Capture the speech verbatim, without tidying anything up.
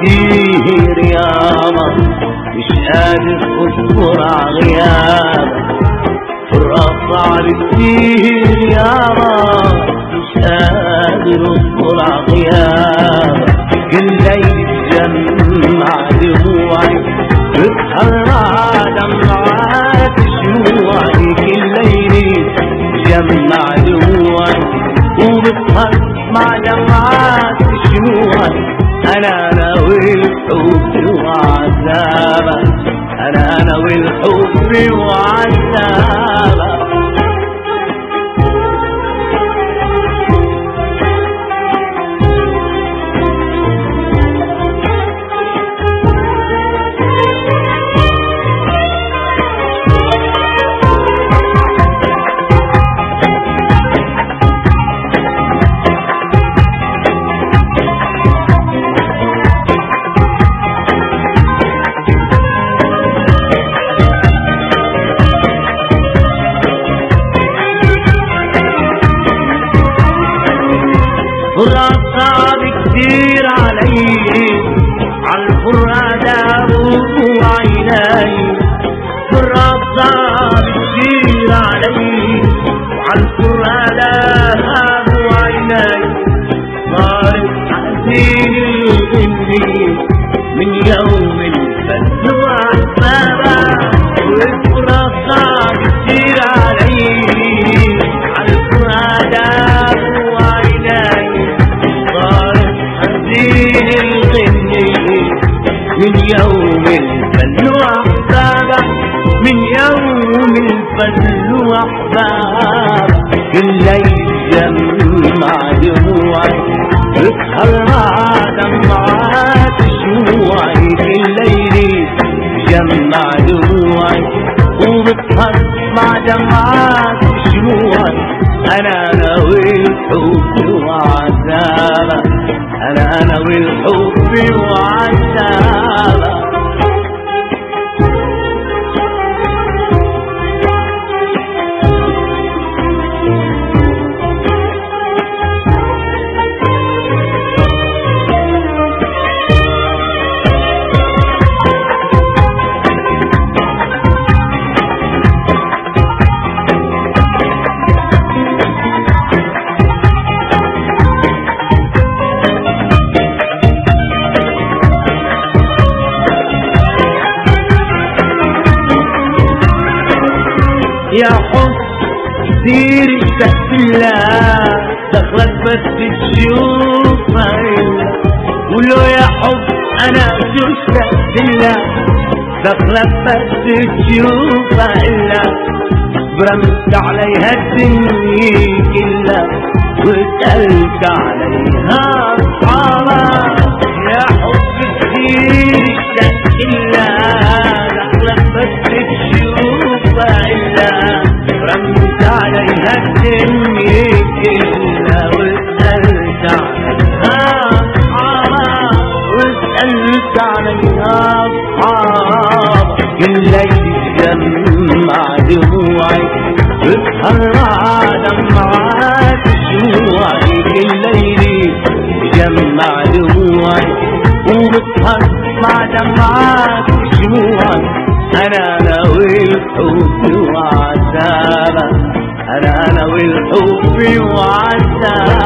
كتير ياما مش قادر اصبر عغيابك، فراق صعب كتير ياما مش قادر اصبر عغيابك. كل ليل تجمع دموعي بتحرع دمعات شموعي، كل ليل تجمع دموعي وبتحرع دمعات شموعي. انا ناوي الحب وعذابك، انا ناوي الحب وعذابك. فراق صعب كتير علي، عالفراق دابوا عيناي. فراق صعب كتير علي وعالفراق دابوا عيناي. صارت حزين الغني من يوم الفن وأحبابك، والفراق صعب كتير علي عالفراق دابوا عيناي. من يوم الفن وأحبابك، من يوم الفن وأحبابك. كل ليل جمع دموعي بتحرع دمعات شموعي، كل ليل جمع دموعي وبتحرع دمعات شموعي. أنا ناوي الحب وعذابك، أنا ناوي الحب وعذابك. يا حب كتير اشتقت لها، دخلك بس تشوفها إلا. ولو يا حب انا شو اشتقت لها، دخلك بس تشوفها إلا. برمت عليها الدنيا كلها وسألت عليها أصحابك. يا حب كتير اشتقت لها، دخلك بس تشوفها إلا. رمت عليها الدنيا كلها وسألت عليها أصحابك، وسألت عليها أصحابك. كل ليل تجمع دموعي بتحرع دمعات شموعي، كل ليل تجمع دموعي وبتحرع دمعات شموعي. أنا ناوي الحب وعذابك، أنا ناوي الحب وعذابك.